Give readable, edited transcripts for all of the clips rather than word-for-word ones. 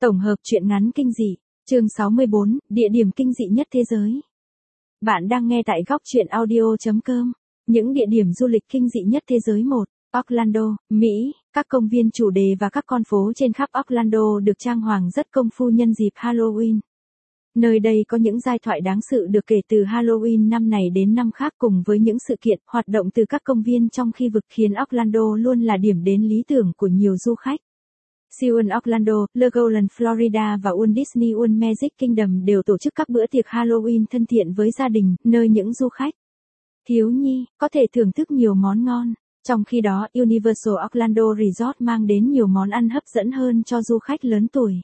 Tổng hợp truyện ngắn kinh dị, chương 64, địa điểm kinh dị nhất thế giới. Bạn đang nghe tại góc truyện audio.com. Những địa điểm du lịch kinh dị nhất thế giới. 1. Orlando, Mỹ. Các công viên chủ đề và các con phố trên khắp Orlando được trang hoàng rất công phu nhân dịp Halloween. Nơi đây có những giai thoại đáng sự được kể từ Halloween năm này đến năm khác, cùng với những sự kiện, hoạt động từ các công viên trong khi vực, khiến Orlando luôn là điểm đến lý tưởng của nhiều du khách. SeaWorld Orlando, Legoland Florida và Walt Disney World Magic Kingdom đều tổ chức các bữa tiệc Halloween thân thiện với gia đình, nơi những du khách thiếu nhi có thể thưởng thức nhiều món ngon. Trong khi đó, Universal Orlando Resort mang đến nhiều món ăn hấp dẫn hơn cho du khách lớn tuổi.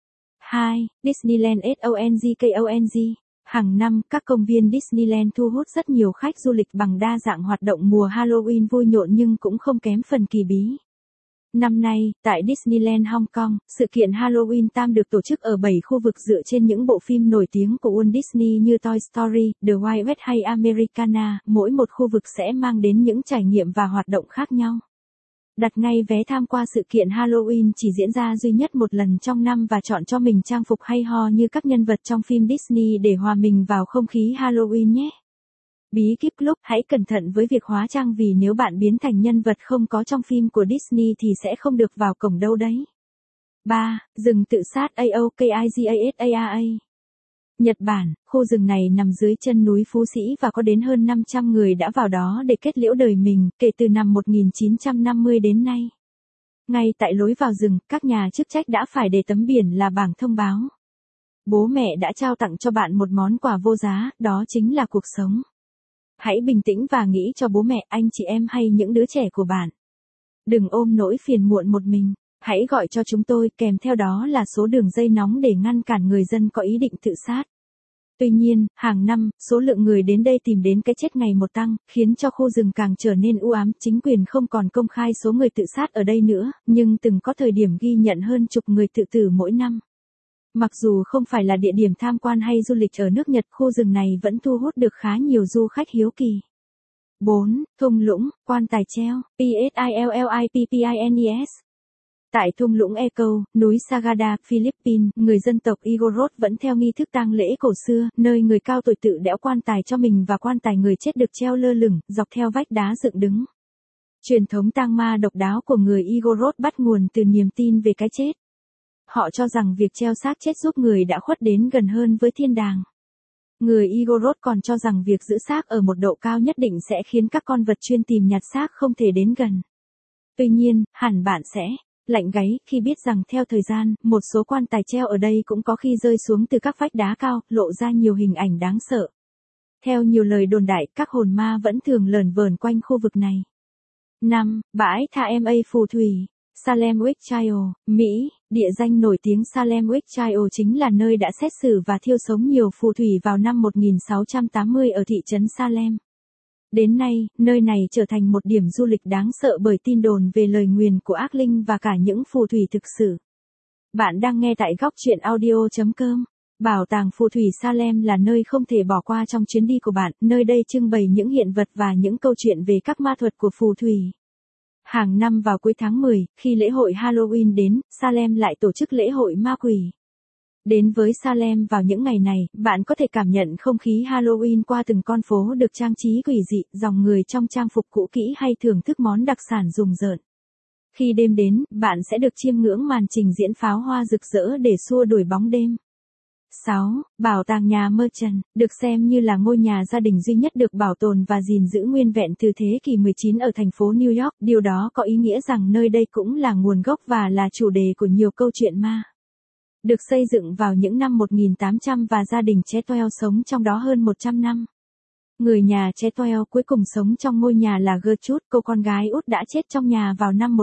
2. Disneyland SONGKONG. Hàng năm, các công viên Disneyland thu hút rất nhiều khách du lịch bằng đa dạng hoạt động mùa Halloween vui nhộn nhưng cũng không kém phần kỳ bí. Năm nay, tại Disneyland Hong Kong, sự kiện Halloween Tam được tổ chức ở 7 khu vực dựa trên những bộ phim nổi tiếng của Walt Disney như Toy Story, The Wild West hay Americana. Mỗi một khu vực sẽ mang đến những trải nghiệm và hoạt động khác nhau. Đặt ngay vé tham qua sự kiện Halloween chỉ diễn ra duy nhất một lần trong năm và chọn cho mình trang phục hay ho như các nhân vật trong phim Disney để hòa mình vào không khí Halloween nhé. Bí kíp lúc, hãy cẩn thận với việc hóa trang vì nếu bạn biến thành nhân vật không có trong phim của Disney thì sẽ không được vào cổng đâu đấy. 3. Rừng tự sát AOKIGASAA. Nhật Bản, khu rừng này nằm dưới chân núi Phú Sĩ và có đến hơn 500 người đã vào đó để kết liễu đời mình, kể từ năm 1950 đến nay. Ngay tại lối vào rừng, các nhà chức trách đã phải để tấm biển là bảng thông báo. Bố mẹ đã trao tặng cho bạn một món quà vô giá, đó chính là cuộc sống. Hãy bình tĩnh và nghĩ cho bố mẹ, anh chị em hay những đứa trẻ của bạn. Đừng ôm nỗi phiền muộn một mình. Hãy gọi cho chúng tôi, kèm theo đó là số đường dây nóng để ngăn cản người dân có ý định tự sát. Tuy nhiên, hàng năm, số lượng người đến đây tìm đến cái chết ngày một tăng, khiến cho khu rừng càng trở nên u ám. Chính quyền không còn công khai số người tự sát ở đây nữa, nhưng từng có thời điểm ghi nhận hơn chục người tự tử mỗi năm. Mặc dù không phải là địa điểm tham quan hay du lịch ở nước Nhật, khu rừng này vẫn thu hút được khá nhiều du khách hiếu kỳ. 4. Thung lũng, quan tài treo, PSILLIPPINES. Tại thung lũng Echo, núi Sagada, Philippines, người dân tộc Igorot vẫn theo nghi thức tang lễ cổ xưa, nơi người cao tuổi tự đẽo quan tài cho mình và quan tài người chết được treo lơ lửng, dọc theo vách đá dựng đứng. Truyền thống tang ma độc đáo của người Igorot bắt nguồn từ niềm tin về cái chết. Họ cho rằng việc treo xác chết giúp người đã khuất đến gần hơn với thiên đàng. Người Igorot còn cho rằng việc giữ xác ở một độ cao nhất định sẽ khiến các con vật chuyên tìm nhặt xác không thể đến gần. Tuy nhiên, hẳn bạn sẽ lạnh gáy khi biết rằng theo thời gian, một số quan tài treo ở đây cũng có khi rơi xuống từ các vách đá cao, lộ ra nhiều hình ảnh đáng sợ. Theo nhiều lời đồn đại, các hồn ma vẫn thường lởn vởn quanh khu vực này. 5. Bãi tha Ma phù thủy, Salem Witch Trial, Mỹ. Địa danh nổi tiếng Salem Witch Trial chính là nơi đã xét xử và thiêu sống nhiều phù thủy vào năm 1680 ở thị trấn Salem. Đến nay, nơi này trở thành một điểm du lịch đáng sợ bởi tin đồn về lời nguyền của ác linh và cả những phù thủy thực sự. Bạn đang nghe tại góc truyện audio.com. Bảo tàng phù thủy Salem là nơi không thể bỏ qua trong chuyến đi của bạn, nơi đây trưng bày những hiện vật và những câu chuyện về các ma thuật của phù thủy. Hàng năm vào cuối tháng 10, khi lễ hội Halloween đến, Salem lại tổ chức lễ hội ma quỷ. Đến với Salem vào những ngày này, bạn có thể cảm nhận không khí Halloween qua từng con phố được trang trí quỷ dị, dòng người trong trang phục cũ kỹ hay thưởng thức món đặc sản rùng rợn. Khi đêm đến, bạn sẽ được chiêm ngưỡng màn trình diễn pháo hoa rực rỡ để xua đuổi bóng đêm. 6. Bảo tàng nhà Merchant, được xem như là ngôi nhà gia đình duy nhất được bảo tồn và gìn giữ nguyên vẹn từ thế kỷ 19 ở thành phố New York. Điều đó có ý nghĩa rằng nơi đây cũng là nguồn gốc và là chủ đề của nhiều câu chuyện ma. Được xây dựng vào những năm 1800 và gia đình Chetwell sống trong đó hơn 100 năm. Người nhà Chetwell cuối cùng sống trong ngôi nhà là Gertrude, cô con gái út đã chết trong nhà vào năm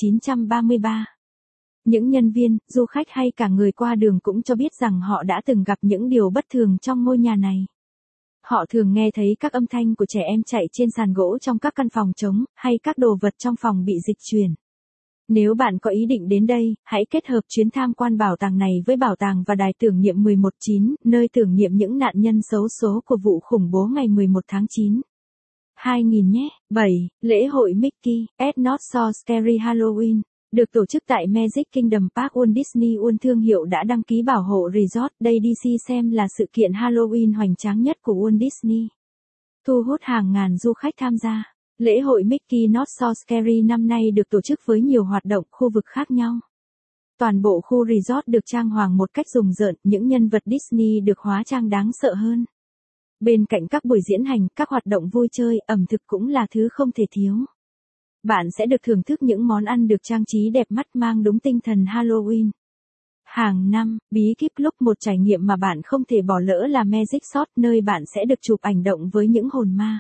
1933. Những nhân viên, du khách hay cả người qua đường cũng cho biết rằng họ đã từng gặp những điều bất thường trong ngôi nhà này. Họ thường nghe thấy các âm thanh của trẻ em chạy trên sàn gỗ trong các căn phòng trống, hay các đồ vật trong phòng bị dịch chuyển. Nếu bạn có ý định đến đây, hãy kết hợp chuyến tham quan bảo tàng này với bảo tàng và đài tưởng niệm 11/9, nơi tưởng niệm những nạn nhân xấu số của vụ khủng bố ngày 11 tháng 9. 2000 nhé. 7. Lễ hội Mickey, at Not So Scary Halloween. Được tổ chức tại Magic Kingdom Park, Walt Disney World, thương hiệu đã đăng ký bảo hộ resort, đây DC xem là sự kiện Halloween hoành tráng nhất của Walt Disney. Thu hút hàng ngàn du khách tham gia. Lễ hội Mickey Not So Scary năm nay được tổ chức với nhiều hoạt động khu vực khác nhau. Toàn bộ khu resort được trang hoàng một cách rùng rợn, những nhân vật Disney được hóa trang đáng sợ hơn. Bên cạnh các buổi diễn hành, các hoạt động vui chơi, ẩm thực cũng là thứ không thể thiếu. Bạn sẽ được thưởng thức những món ăn được trang trí đẹp mắt mang đúng tinh thần Halloween. Hàng năm, bí kíp lúc một trải nghiệm mà bạn không thể bỏ lỡ là Magic Shot, nơi bạn sẽ được chụp ảnh động với những hồn ma.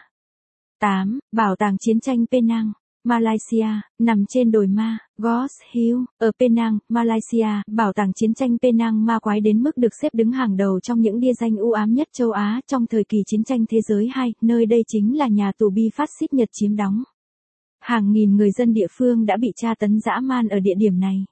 8. Bảo tàng chiến tranh Penang, Malaysia, nằm trên đồi ma, Ghost Hill, ở Penang, Malaysia. Bảo tàng chiến tranh Penang ma quái đến mức được xếp đứng hàng đầu trong những địa danh u ám nhất châu Á trong thời kỳ chiến tranh thế giới 2, nơi đây chính là nhà tù bi phát xít Nhật chiếm đóng. Hàng nghìn người dân địa phương đã bị tra tấn dã man ở địa điểm này.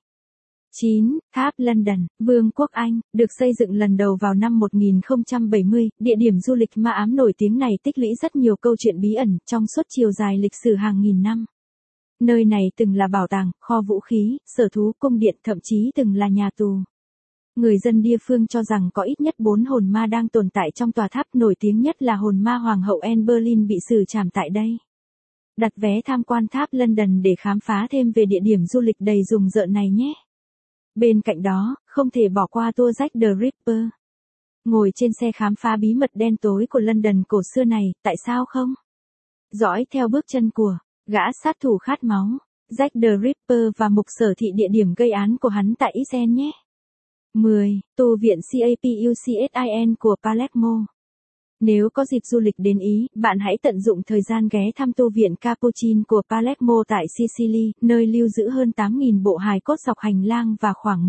9. Tháp London, Vương quốc Anh, được xây dựng lần đầu vào năm 1070, địa điểm du lịch ma ám nổi tiếng này tích lũy rất nhiều câu chuyện bí ẩn trong suốt chiều dài lịch sử hàng nghìn năm. Nơi này từng là bảo tàng, kho vũ khí, sở thú, cung điện, thậm chí từng là nhà tù. Người dân địa phương cho rằng có ít nhất 4 hồn ma đang tồn tại trong tòa tháp, nổi tiếng nhất là hồn ma Hoàng hậu Anne Boleyn bị xử trảm tại đây. Đặt vé tham quan tháp London để khám phá thêm về địa điểm du lịch đầy rùng rợn này nhé. Bên cạnh đó, không thể bỏ qua tour Jack the Ripper. Ngồi trên xe khám phá bí mật đen tối của London cổ xưa này, tại sao không? Dõi theo bước chân của gã sát thủ khát máu, Jack the Ripper và mục sở thị địa điểm gây án của hắn tại East End nhé. 10. Tu viện Capuchin của Palermo. Nếu có dịp du lịch đến Ý, bạn hãy tận dụng thời gian ghé thăm tu viện Capuchin của Palermo tại Sicily, nơi lưu giữ hơn 8.000 bộ hài cốt dọc hành lang và khoảng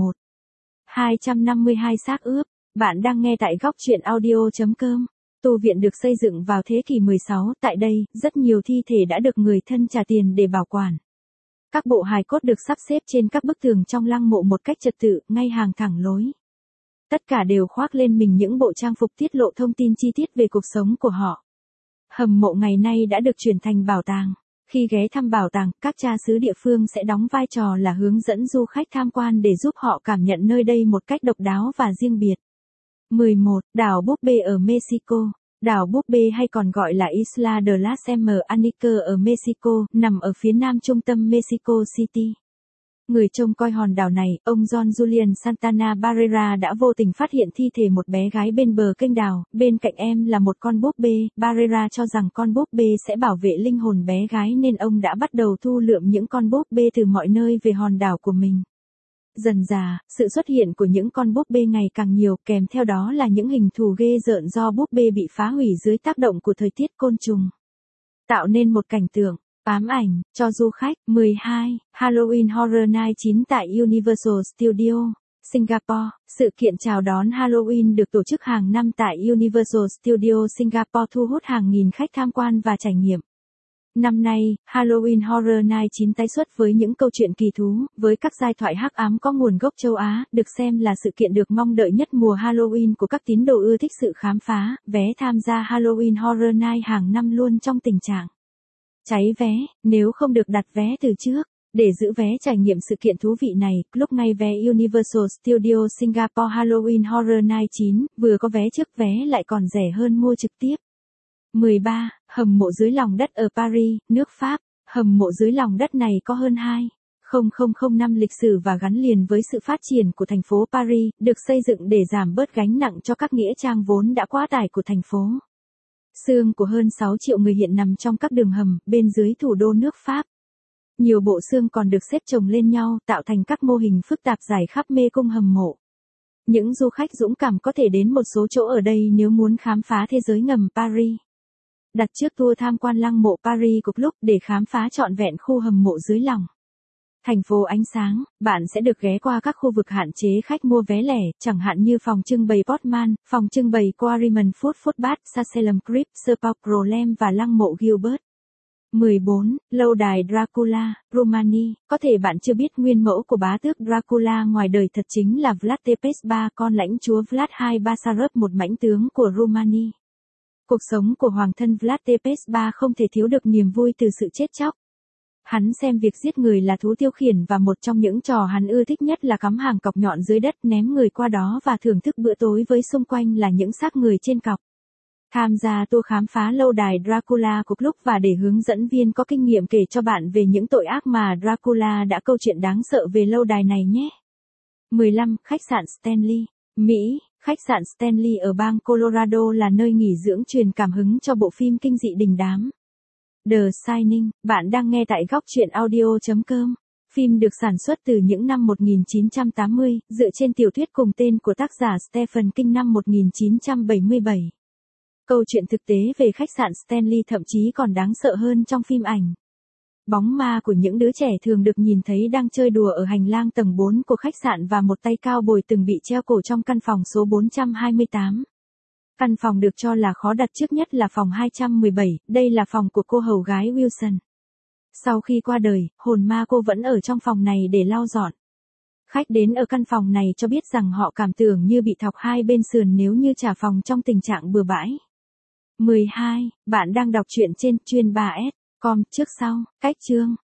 252 xác ướp. Bạn đang nghe tại góc truyện audio.com. Tu viện được xây dựng vào thế kỷ 16, tại đây, rất nhiều thi thể đã được người thân trả tiền để bảo quản. Các bộ hài cốt được sắp xếp trên các bức tường trong lăng mộ một cách trật tự, ngay hàng thẳng lối. Tất cả đều khoác lên mình những bộ trang phục tiết lộ thông tin chi tiết về cuộc sống của họ. Hầm mộ ngày nay đã được chuyển thành bảo tàng. Khi ghé thăm bảo tàng, các cha xứ địa phương sẽ đóng vai trò là hướng dẫn du khách tham quan để giúp họ cảm nhận nơi đây một cách độc đáo và riêng biệt. 11. Đảo Búp Bê ở Mexico. Đảo Búp Bê hay còn gọi là Isla de las Anique ở Mexico, nằm ở phía nam trung tâm Mexico City. Người trông coi hòn đảo này, ông John Julian Santana Barrera đã vô tình phát hiện thi thể một bé gái bên bờ kênh đào, bên cạnh em là một con búp bê. Barrera cho rằng con búp bê sẽ bảo vệ linh hồn bé gái nên ông đã bắt đầu thu lượm những con búp bê từ mọi nơi về hòn đảo của mình. Dần dà, sự xuất hiện của những con búp bê ngày càng nhiều, kèm theo đó là những hình thù ghê rợn do búp bê bị phá hủy dưới tác động của thời tiết côn trùng, tạo nên một cảnh tượng ám ảnh cho du khách. 12. Halloween Horror Night 9 tại Universal Studios, Singapore. Sự kiện chào đón Halloween được tổ chức hàng năm tại Universal Studios Singapore, thu hút hàng nghìn khách tham quan và trải nghiệm. Năm nay, Halloween Horror Night 9 tái xuất với những câu chuyện kỳ thú, với các giai thoại hắc ám có nguồn gốc châu Á, được xem là sự kiện được mong đợi nhất mùa Halloween của các tín đồ ưa thích sự khám phá. Vé tham gia Halloween Horror Night hàng năm luôn trong tình trạng cháy vé, nếu không được đặt vé từ trước. Để giữ vé trải nghiệm sự kiện thú vị này, lúc ngay vé Universal Studios Singapore Halloween Horror Night 9, vừa có vé trước vé lại còn rẻ hơn mua trực tiếp. 13. Hầm mộ dưới lòng đất ở Paris, nước Pháp. Hầm mộ dưới lòng đất này có hơn 2,000 năm lịch sử và gắn liền với sự phát triển của thành phố Paris, được xây dựng để giảm bớt gánh nặng cho các nghĩa trang vốn đã quá tải của thành phố. Xương của hơn 6 triệu người hiện nằm trong các đường hầm, bên dưới thủ đô nước Pháp. Nhiều bộ xương còn được xếp chồng lên nhau, tạo thành các mô hình phức tạp rải khắp mê cung hầm mộ. Những du khách dũng cảm có thể đến một số chỗ ở đây nếu muốn khám phá thế giới ngầm Paris. Đặt trước tour tham quan lăng mộ Paris cùng lúc để khám phá trọn vẹn khu hầm mộ dưới lòng thành phố ánh sáng. Bạn sẽ được ghé qua các khu vực hạn chế khách mua vé lẻ, chẳng hạn như phòng trưng bày Portman, phòng trưng bày Quarryman Footbath, Salem Crypt, Serpent Problem và lăng mộ Gilbert. 14. Lâu đài Dracula, Romani. Có thể bạn chưa biết nguyên mẫu của bá tước Dracula ngoài đời thật chính là Vlad Tepes III, con lãnh chúa Vlad II Basarab, một mãnh tướng của Romani. Cuộc sống của hoàng thân Vlad Tepes III không thể thiếu được niềm vui từ sự chết chóc. Hắn xem việc giết người là thú tiêu khiển và một trong những trò hắn ưa thích nhất là cắm hàng cọc nhọn dưới đất ném người qua đó và thưởng thức bữa tối với xung quanh là những xác người trên cọc. Tham gia tour khám phá lâu đài Dracula của Club và để hướng dẫn viên có kinh nghiệm kể cho bạn về những tội ác mà Dracula đã câu chuyện đáng sợ về lâu đài này nhé. 15. Khách sạn Stanley, Mỹ. Khách sạn Stanley ở bang Colorado là nơi nghỉ dưỡng truyền cảm hứng cho bộ phim kinh dị đình đám The Shining. Bạn đang nghe tại góc truyện audio.com. Phim được sản xuất từ những năm 1980, dựa trên tiểu thuyết cùng tên của tác giả Stephen King năm 1977. Câu chuyện thực tế về khách sạn Stanley thậm chí còn đáng sợ hơn trong phim ảnh. Bóng ma của những đứa trẻ thường được nhìn thấy đang chơi đùa ở hành lang tầng 4 của khách sạn và một tay cao bồi từng bị treo cổ trong căn phòng số 428. Căn phòng được cho là khó đặt trước nhất là phòng 217, đây là phòng của cô hầu gái Wilson. Sau khi qua đời, hồn ma cô vẫn ở trong phòng này để lau dọn. Khách đến ở căn phòng này cho biết rằng họ cảm tưởng như bị thọc hai bên sườn nếu như trả phòng trong tình trạng bừa bãi. 12. Bạn đang đọc truyện trên chuyên 3S.com trước sau, cách chương.